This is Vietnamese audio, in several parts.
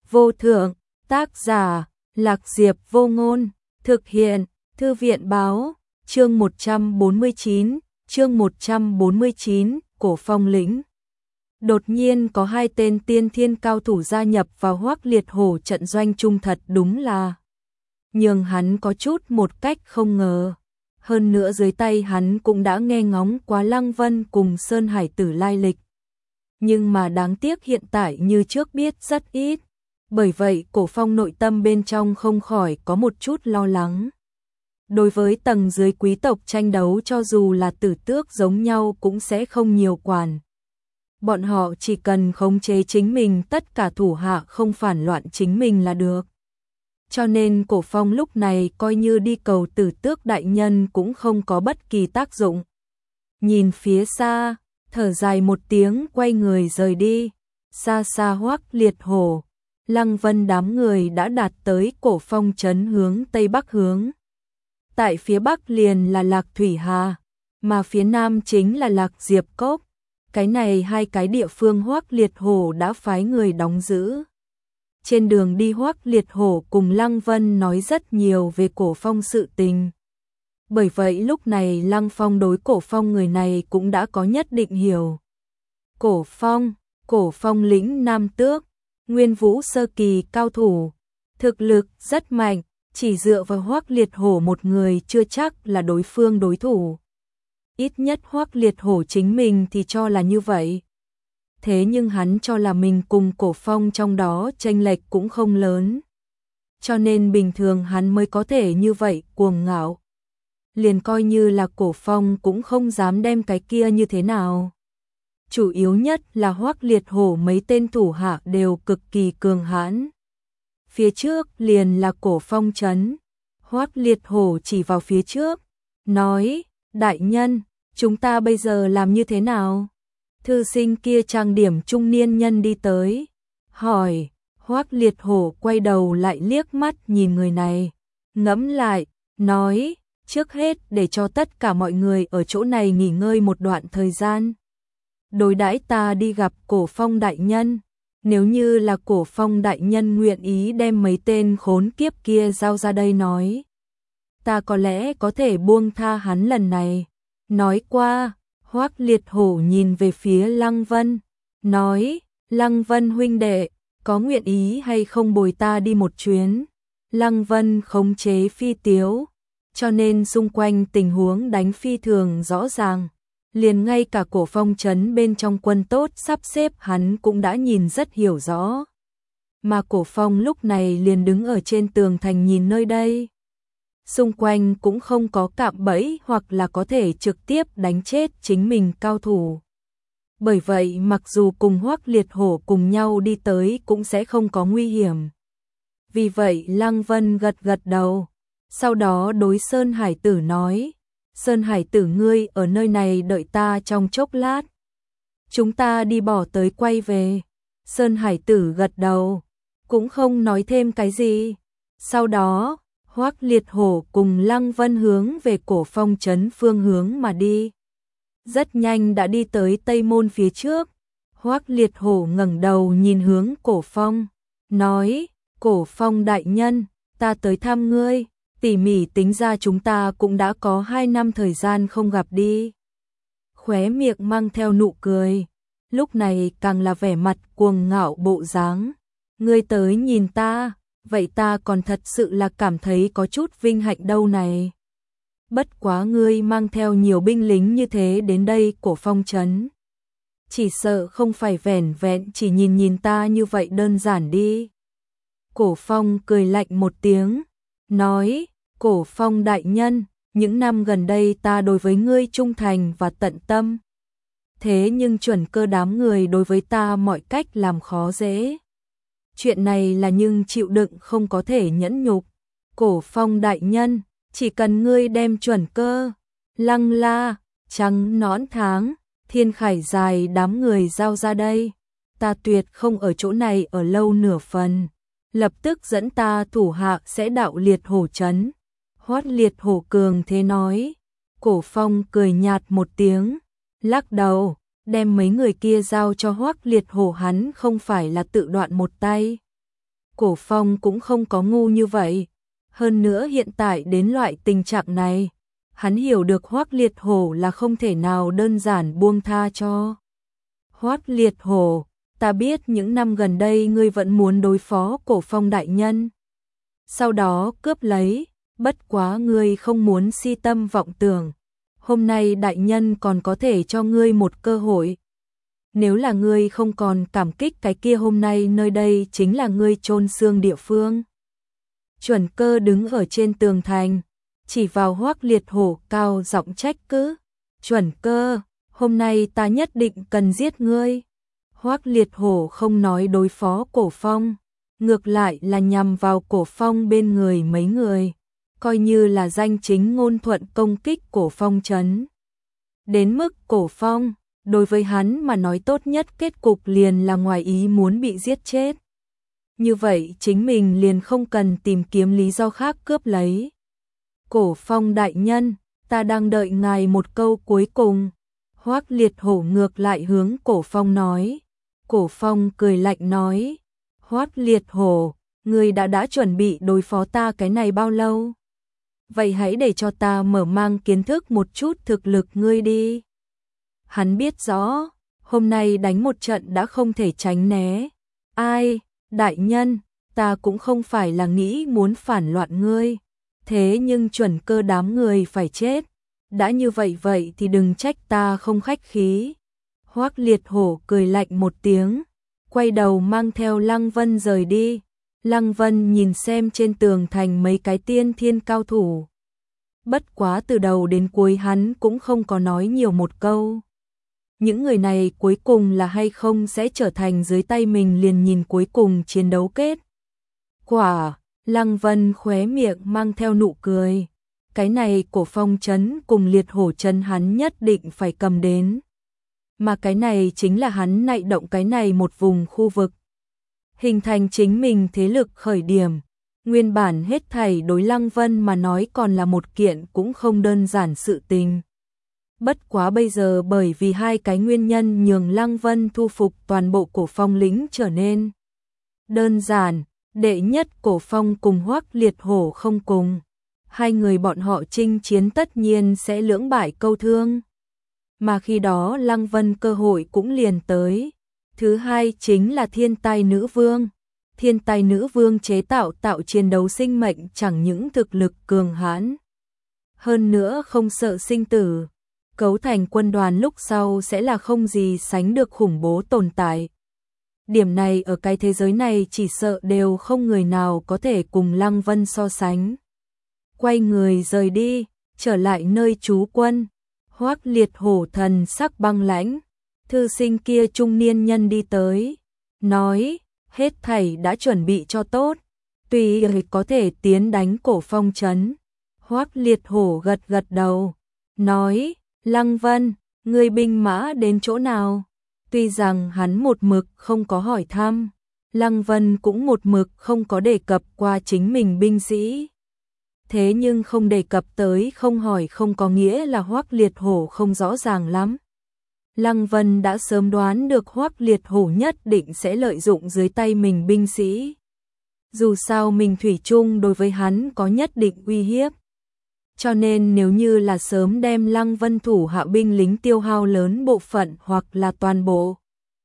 vô thượng, tác giả, Lạc Diệp Vô Ngôn, thực hiện, Thư viện báo, chương 149, Cổ Phong lĩnh. Đột nhiên có hai tên tiên thiên cao thủ gia nhập vào Hoắc Liệt Hổ trận doanh chung, thật đúng là nhường hắn có chút một cách không ngờ. Hơn nữa dưới tay hắn cũng đã nghe ngóng quá Lăng Vân cùng Sơn Hải Tử lai lịch. Nhưng mà đáng tiếc hiện tại như trước biết rất ít. Bởi vậy Cổ Phong nội tâm bên trong không khỏi có một chút lo lắng. Đối với tầng dưới quý tộc tranh đấu, cho dù là tử tước giống nhau cũng sẽ không nhiều quản. Bọn họ chỉ cần khống chế chính mình, tất cả thủ hạ không phản loạn chính mình là được. Cho nên Cổ Phong lúc này coi như đi cầu tử tước đại nhân cũng không có bất kỳ tác dụng. Nhìn phía xa, thở dài một tiếng quay người rời đi. Xa xa Hoắc Liệt Hổ, Lăng Vân đám người đã đạt tới Cổ Phong trấn hướng tây bắc hướng. Tại phía bắc liền là Lạc Thủy Hà, mà phía nam chính là Lạc Diệp Cốc. Cái này hai cái địa phương Hoắc Liệt Hổ đã phái người đóng giữ. Trên đường đi Hoắc Liệt Hổ cùng Lăng Vân nói rất nhiều về Cổ Phong sự tình. Bởi vậy lúc này Lăng Phong đối Cổ Phong người này cũng đã có nhất định hiểu. Cổ Phong lĩnh Nam Tước, Nguyên Vũ sơ kỳ cao thủ, thực lực rất mạnh, chỉ dựa vào Hoắc Liệt Hổ một người chưa chắc là đối phương đối thủ. Ít nhất Hoắc Liệt Hổ chính mình thì cho là như vậy. Thế nhưng hắn cho là mình cùng Cổ Phong trong đó chênh lệch cũng không lớn. Cho nên bình thường hắn mới có thể như vậy cuồng ngạo. Liền coi như là Cổ Phong cũng không dám đem cái kia như thế nào. Chủ yếu nhất là Hoắc Liệt Hổ mấy tên thủ hạ đều cực kỳ cường hãn. Phía trước liền là Cổ Phong trấn. Hoắc Liệt Hổ chỉ vào phía trước, nói, đại nhân, chúng ta bây giờ làm như thế nào? Thư sinh kia trang điểm trung niên nhân đi tới, hỏi. Hoắc Liệt Hổ quay đầu lại liếc mắt nhìn người này, ngẫm lại, nói, trước hết để cho tất cả mọi người ở chỗ này nghỉ ngơi một đoạn thời gian. Đối đãi ta đi gặp Cổ Phong đại nhân. Nếu như là Cổ Phong đại nhân nguyện ý đem mấy tên khốn kiếp kia giao ra đây nói, ta có lẽ có thể buông tha hắn lần này. Nói qua, Hoắc Liệt Hổ nhìn về phía Lăng Vân, nói, Lăng Vân huynh đệ, có nguyện ý hay không bồi ta đi một chuyến? Lăng Vân khống chế phi tiếu, cho nên xung quanh tình huống đánh phi thường rõ ràng. Liền ngay cả Cổ Phong trấn bên trong quân tốt sắp xếp hắn cũng đã nhìn rất hiểu rõ. Mà Cổ Phong lúc này liền đứng ở trên tường thành nhìn nơi đây. Xung quanh cũng không có cạm bẫy hoặc là có thể trực tiếp đánh chết chính mình cao thủ. Bởi vậy mặc dù cùng Hoắc Liệt Hổ cùng nhau đi tới cũng sẽ không có nguy hiểm. Vì vậy Lăng Vân gật gật đầu. Sau đó đối Sơn Hải Tử nói, Sơn Hải Tử ngươi ở nơi này đợi ta trong chốc lát. Chúng ta đi bỏ tới quay về. Sơn Hải Tử gật đầu, cũng không nói thêm cái gì. Sau đó, Hoắc Liệt Hổ cùng Lăng Vân hướng về Cổ Phong trấn phương hướng mà đi. Rất nhanh đã đi tới Tây Môn phía trước. Hoắc Liệt Hổ ngẩng đầu nhìn hướng Cổ Phong, nói, Cổ Phong đại nhân, ta tới thăm ngươi. Tỉ mỉ tính ra chúng ta cũng đã có 2 năm thời gian không gặp đi. Khóe miệng mang theo nụ cười, lúc này càng là vẻ mặt cuồng ngạo bộ dáng. Ngươi tới nhìn ta, vậy ta còn thật sự là cảm thấy có chút vinh hạnh đâu này. Bất quá ngươi mang theo nhiều binh lính như thế đến đây Cổ Phong trấn, chỉ sợ không phải vẻn vẹn chỉ nhìn nhìn ta như vậy đơn giản đi. Cổ Phong cười lạnh một tiếng, nói, Cổ Phong đại nhân, những năm gần đây ta đối với ngươi trung thành và tận tâm. Thế nhưng chuẩn cơ đám người đối với ta mọi cách làm khó dễ. Chuyện này là nhưng chịu đựng không có thể nhẫn nhục. Cổ Phong đại nhân, chỉ cần ngươi đem chuẩn cơ, Lăng La, Trắng Nõn Tháng, Thiên Khải Dài đám người giao ra đây, ta tuyệt không ở chỗ này ở lâu nửa phần. Lập tức dẫn ta thủ hạ sẽ đạo Liệt Hổ trấn. Hoắc Liệt Hổ cường thế nói. Cổ Phong cười nhạt một tiếng, lắc đầu, đem mấy người kia giao cho Hoắc Liệt Hổ, hắn không phải là tự đoạn một tay. Cổ Phong cũng không có ngu như vậy. Hơn nữa hiện tại đến loại tình trạng này, hắn hiểu được Hoắc Liệt Hổ là không thể nào đơn giản buông tha cho. Hoắc Liệt Hổ, ta biết những năm gần đây ngươi vẫn muốn đối phó Cổ Phong đại nhân, sau đó cướp lấy, bất quá ngươi không muốn si tâm vọng tưởng. Hôm nay đại nhân còn có thể cho ngươi một cơ hội. Nếu là ngươi không còn cảm kích cái kia, hôm nay nơi đây chính là ngươi chôn xương địa phương. Chuẩn Cơ đứng ở trên tường thành, chỉ vào Hoắc Liệt Hổ cao giọng trách cứ. Chuẩn Cơ, hôm nay ta nhất định cần giết ngươi. Hoắc Liệt Hổ không nói đối phó Cổ Phong, ngược lại là nhằm vào Cổ Phong bên người mấy người, coi như là danh chính ngôn thuận công kích Cổ Phong trấn. Đến mức Cổ Phong, đối với hắn mà nói tốt nhất kết cục liền là ngoài ý muốn bị giết chết. Như vậy chính mình liền không cần tìm kiếm lý do khác cướp lấy. Cổ Phong đại nhân, ta đang đợi ngài một câu cuối cùng. Hoắc Liệt Hổ ngược lại hướng Cổ Phong nói. Cổ Phong cười lạnh nói, Hoắc Liệt Hổ, ngươi đã chuẩn bị đối phó ta cái này bao lâu? Vậy hãy để cho ta mở mang kiến thức một chút thực lực ngươi đi. Hắn biết rõ, hôm nay đánh một trận đã không thể tránh né. Ai, đại nhân, ta cũng không phải là nghĩ muốn phản loạn ngươi. Thế nhưng Chuẩn Cơ đám người phải chết. Đã như vậy thì đừng trách ta không khách khí. Hoắc Liệt Hổ cười lạnh một tiếng, quay đầu mang theo Lăng Vân rời đi. Lăng Vân nhìn xem trên tường thành mấy cái tiên thiên cao thủ. Bất quá từ đầu đến cuối hắn cũng không có nói nhiều một câu. Những người này cuối cùng là hay không sẽ trở thành dưới tay mình liền nhìn cuối cùng chiến đấu kết quả. Lăng Vân khóe miệng mang theo nụ cười. Cái này Cổ Phong trấn cùng Liệt Hổ trấn hắn nhất định phải cầm đến. Mà cái này chính là hắn nạy động cái này một vùng khu vực, hình thành chính mình thế lực khởi điểm. Nguyên bản hết thảy đối Lăng Vân mà nói còn là một kiện cũng không đơn giản sự tình. Bất quá bây giờ bởi vì hai cái nguyên nhân nhường Lăng Vân thu phục toàn bộ Cổ Phong lĩnh trở nên đơn giản. Đệ nhất, Cổ Phong cùng Hoắc Liệt Hổ không cùng. Hai người bọn họ chinh chiến tất nhiên sẽ lưỡng bại câu thương. Mà khi đó Lăng Vân cơ hội cũng liền tới. Thứ hai chính là Thiên Tai Nữ Vương. Thiên Tai Nữ Vương chế tạo chiến đấu sinh mệnh chẳng những thực lực cường hãn, hơn nữa không sợ sinh tử. Cấu thành quân đoàn lúc sau sẽ là không gì sánh được khủng bố tồn tại. Điểm này ở cái thế giới này chỉ sợ đều không người nào có thể cùng Lăng Vân so sánh. Quay người rời đi, trở lại nơi trú quân. Hoắc Liệt Hổ thần sắc băng lãnh. Thư sinh kia trung niên nhân đi tới, nói, hết thảy đã chuẩn bị cho tốt, tùy có thể tiến đánh Cổ Phong trấn. Hoắc Liệt Hổ gật gật đầu, nói, Lăng Vân, ngươi binh mã đến chỗ nào? Tuy rằng hắn một mực không có hỏi thăm, Lăng Vân cũng một mực không có đề cập qua chính mình binh sĩ. Thế nhưng không đề cập tới không hỏi không có nghĩa là Hoắc Liệt Hổ không rõ ràng lắm. Lăng Vân đã sớm đoán được Hoắc Liệt Hổ nhất định sẽ lợi dụng dưới tay mình binh sĩ. Dù sao mình thủy chung đối với hắn có nhất định uy hiếp. Cho nên nếu như là sớm đem Lăng Vân thủ hạ binh lính tiêu hao lớn bộ phận hoặc là toàn bộ,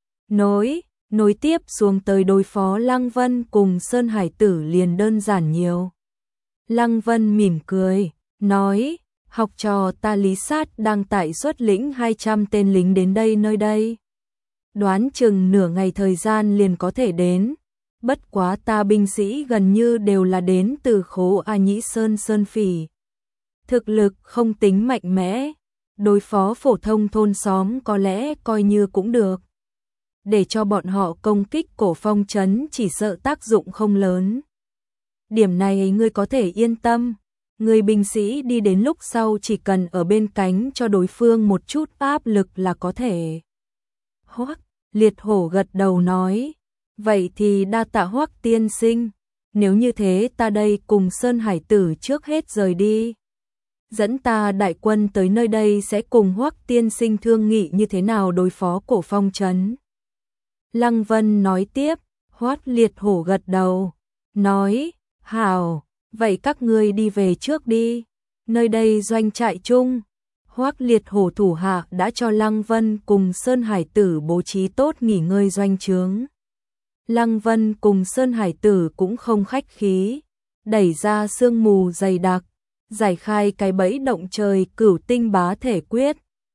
nối tiếp xuống tới đối phó Lăng Vân cùng Sơn Hải Tử liền đơn giản nhiều. Lăng Vân mỉm cười, nói, học trò ta Lý Sát đang tại xuất lĩnh 200 tên lính đến nơi đây. Đoán chừng nửa ngày thời gian liền có thể đến. Bất quá ta binh sĩ gần như đều là đến từ Khố A Nhĩ Sơn Phỉ. Thực lực không tính mạnh mẽ, đối phó phổ thông thôn xóm có lẽ coi như cũng được. Để cho bọn họ công kích Cổ Phong trấn chỉ sợ tác dụng không lớn. Điểm này ngươi có thể yên tâm, người binh sĩ đi đến lúc sau chỉ cần ở bên cánh cho đối phương một chút áp lực là có thể. Hoắc Liệt Hổ gật đầu nói, vậy thì đa tạ Hoắc tiên sinh, nếu như thế ta đây cùng Sơn Hải Tử trước hết rời đi. Dẫn ta đại quân tới nơi đây sẽ cùng Hoắc tiên sinh thương nghị như thế nào đối phó Cổ Phong trấn. Lăng Vân nói tiếp, Hoắc Liệt Hổ gật đầu, nói, hảo, vậy các ngươi đi về trước đi, nơi đây doanh trại chung. Hoắc Liệt Hổ thủ hạ đã cho Lăng Vân cùng Sơn Hải Tử bố trí tốt nghỉ ngơi doanh trướng. Lăng Vân cùng Sơn Hải Tử cũng không khách khí, đẩy ra sương mù dày đặc, giải khai cái bẫy động trời Cửu Tinh Bá Thể Quyết,